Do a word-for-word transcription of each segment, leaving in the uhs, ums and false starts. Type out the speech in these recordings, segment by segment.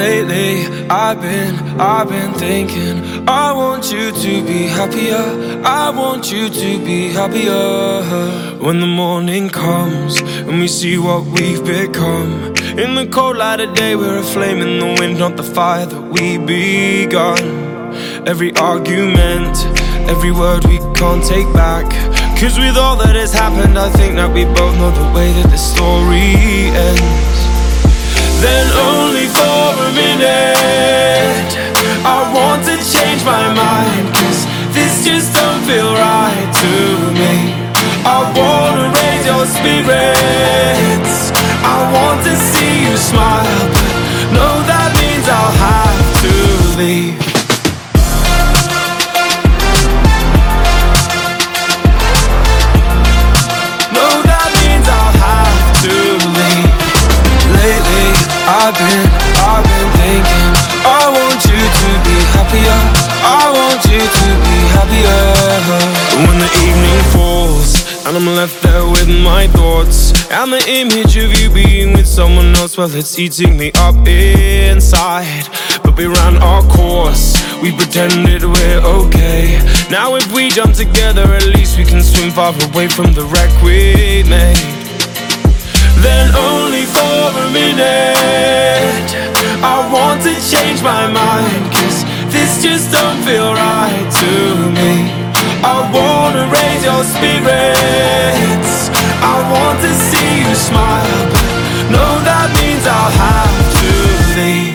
Lately, I've been, I've been thinking I want you to be happier, I want you to be happier. When the morning comes and we see what we've become, in the cold light of day we're a flame in the wind, not the fire that we begun. Every argument, every word we can't take back, 'cause with all that has happened I think that we both know the way that the story ends. Then only for a minute I want to change my mind, 'cause this just don't feel right to me. I wanna raise your spirits, I want to see you smile, but no, that means I'll have to leave. No, that means I'll have to leave. Lately, I've been, I've been thinking I want you to be happier, I want you to be happier. When the evening falls and I'm left there with my thoughts, and the image of you being with someone else, well, it's eating me up inside. But we ran our course, we pretended we're okay. Now if we jump together, at least we can swim far away from the wreck we made. Then only for a minute I want to change my mind, 'cause this just don't feel right to me. I wanna raise your spirits, I want to see you smile, but no, that means I'll have to leave.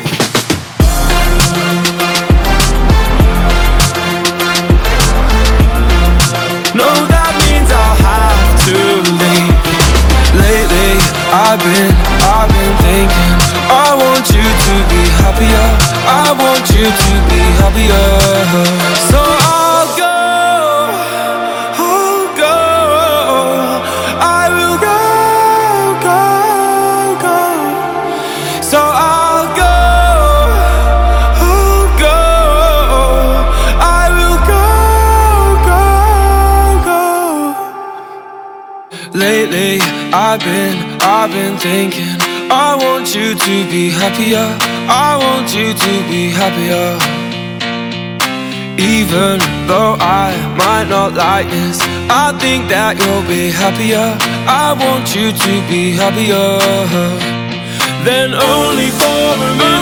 No, that means I'll have to leave. Lately, I've been, I've been thinking I want you to be happier, I want you to be happier. So I'll go, I'll go, I will go, go, go. So I'll go, I'll go, I will go, go, go. Lately, I've been, I've been thinking I want you to be happier, I want you to be happier. Even though I might not like this, I think that you'll be happier, I want you to be happier. Then only for a minute